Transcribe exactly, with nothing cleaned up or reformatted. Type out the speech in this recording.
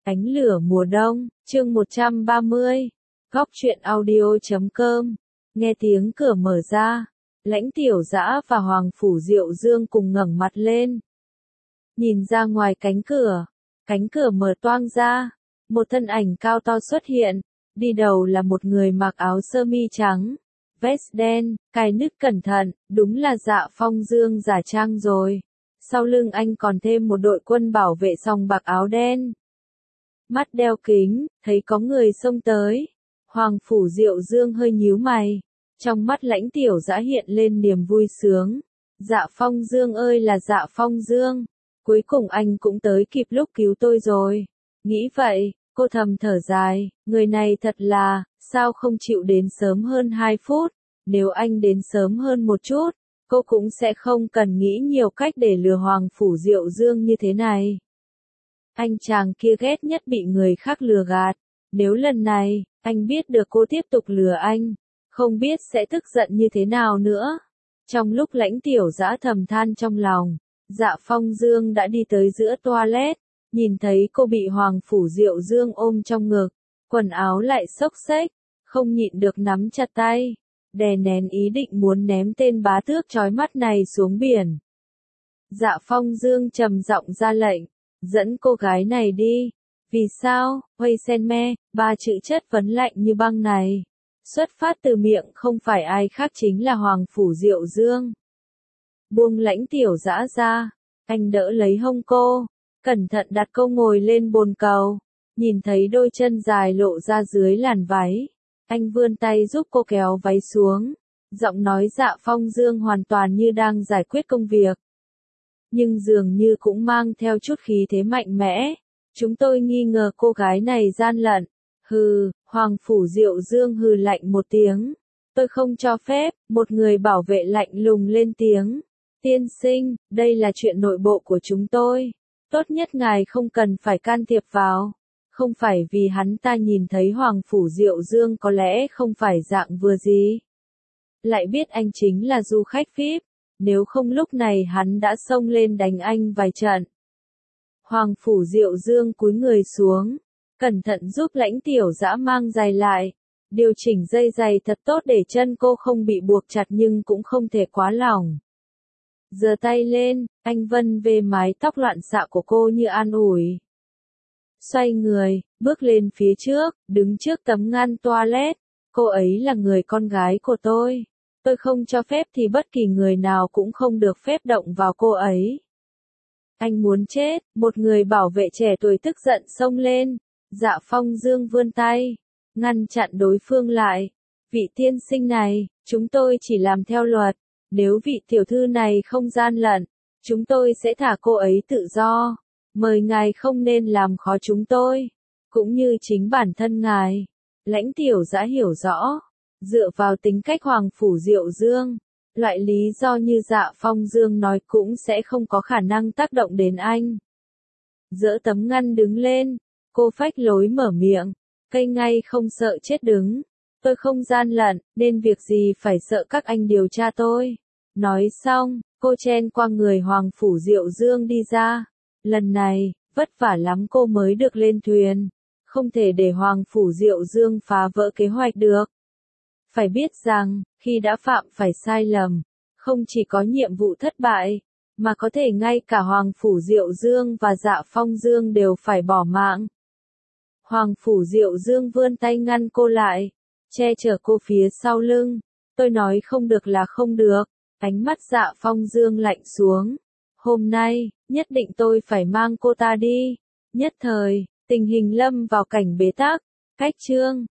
Ánh lửa mùa đông, chương một trăm ba mươi. Góc truyện audio chấm com. Nghe tiếng cửa mở ra, Lãnh Tiểu Dã và Hoàng Phủ Diệu Dương cùng ngẩng mặt lên. Nhìn ra ngoài cánh cửa, cánh cửa mở toang ra, một thân ảnh cao to xuất hiện, đi đầu là một người mặc áo sơ mi trắng, vest đen, cài nứt cẩn thận, đúng là Dạ Phong Dương giả trang rồi. Sau lưng anh còn thêm một đội quân bảo vệ song bạc áo đen. Mắt đeo kính, thấy có người xông tới. Hoàng Phủ Diệu Dương hơi nhíu mày. Trong mắt Lãnh Tiểu Dã hiện lên niềm vui sướng. Dạ Phong Dương ơi là Dạ Phong Dương. Cuối cùng anh cũng tới kịp lúc cứu tôi rồi. Nghĩ vậy, cô thầm thở dài. Người này thật là, sao không chịu đến sớm hơn hai phút. Nếu anh đến sớm hơn một chút, cô cũng sẽ không cần nghĩ nhiều cách để lừa Hoàng Phủ Diệu Dương như thế này. Anh chàng kia ghét nhất bị người khác lừa gạt. Nếu lần này, anh biết được cô tiếp tục lừa anh, không biết sẽ tức giận như thế nào nữa. Trong lúc Lãnh Tiểu Dã thầm than trong lòng, Dạ Phong Dương đã đi tới giữa toilet, nhìn thấy cô bị Hoàng Phủ Diệu Dương ôm trong ngực, quần áo lại xốc xếch, không nhịn được nắm chặt tay, đè nén ý định muốn ném tên bá tước chói mắt này xuống biển. Dạ Phong Dương trầm giọng ra lệnh, dẫn cô gái này đi. Vì sao, Huây Sen Me, ba chữ chất vấn lạnh như băng này, xuất phát từ miệng không phải ai khác chính là Hoàng Phủ Diệu Dương. Buông Lãnh Tiểu Dã ra, anh đỡ lấy hông cô, cẩn thận đặt cô ngồi lên bồn cầu, nhìn thấy đôi chân dài lộ ra dưới làn váy, anh vươn tay giúp cô kéo váy xuống, giọng nói Dạ Phong Dương hoàn toàn như đang giải quyết công việc. Nhưng dường như cũng mang theo chút khí thế mạnh mẽ. Chúng tôi nghi ngờ cô gái này gian lận. Hừ, Hoàng Phủ Diệu Dương hừ lạnh một tiếng. Tôi không cho phép, một người bảo vệ lạnh lùng lên tiếng. Tiên sinh, đây là chuyện nội bộ của chúng tôi. Tốt nhất ngài không cần phải can thiệp vào. Không phải vì hắn ta nhìn thấy Hoàng Phủ Diệu Dương có lẽ không phải dạng vừa gì. Lại biết anh chính là du khách vi ai pi. Nếu không lúc này hắn đã xông lên đánh anh vài trận. Hoàng Phủ Diệu Dương cúi người xuống, cẩn thận giúp Lãnh Tiểu Dã mang giày lại, điều chỉnh dây giày thật tốt để chân cô không bị buộc chặt nhưng cũng không thể quá lỏng. Giơ tay lên, anh vân về mái tóc loạn xạ của cô như an ủi. Xoay người, bước lên phía trước, đứng trước tấm ngăn toilet. Cô ấy là người con gái của tôi. Tôi không cho phép thì bất kỳ người nào cũng không được phép động vào cô ấy. Anh muốn chết, một người bảo vệ trẻ tuổi tức giận xông lên. Dạ Phong Dương vươn tay, ngăn chặn đối phương lại. Vị tiên sinh này, chúng tôi chỉ làm theo luật. Nếu vị tiểu thư này không gian lận, chúng tôi sẽ thả cô ấy tự do. Mời ngài không nên làm khó chúng tôi, cũng như chính bản thân ngài. Lãnh Tiểu Dã hiểu rõ, dựa vào tính cách Hoàng Phủ Diệu Dương, loại lý do như Dạ Phong Dương nói cũng sẽ không có khả năng tác động đến anh. Dỡ tấm ngăn đứng lên, cô phách lối mở miệng, cây ngay không sợ chết đứng. Tôi không gian lận, nên việc gì phải sợ các anh điều tra tôi. Nói xong, cô chen qua người Hoàng Phủ Diệu Dương đi ra. Lần này, vất vả lắm cô mới được lên thuyền. Không thể để Hoàng Phủ Diệu Dương phá vỡ kế hoạch được. Phải biết rằng, khi đã phạm phải sai lầm, không chỉ có nhiệm vụ thất bại, mà có thể ngay cả Hoàng Phủ Diệu Dương và Dạ Phong Dương đều phải bỏ mạng. Hoàng Phủ Diệu Dương vươn tay ngăn cô lại, che chở cô phía sau lưng. Tôi nói không được là không được. Ánh mắt Dạ Phong Dương lạnh xuống. Hôm nay, nhất định tôi phải mang cô ta đi. Nhất thời, tình hình lâm vào cảnh bế tắc. Cách chương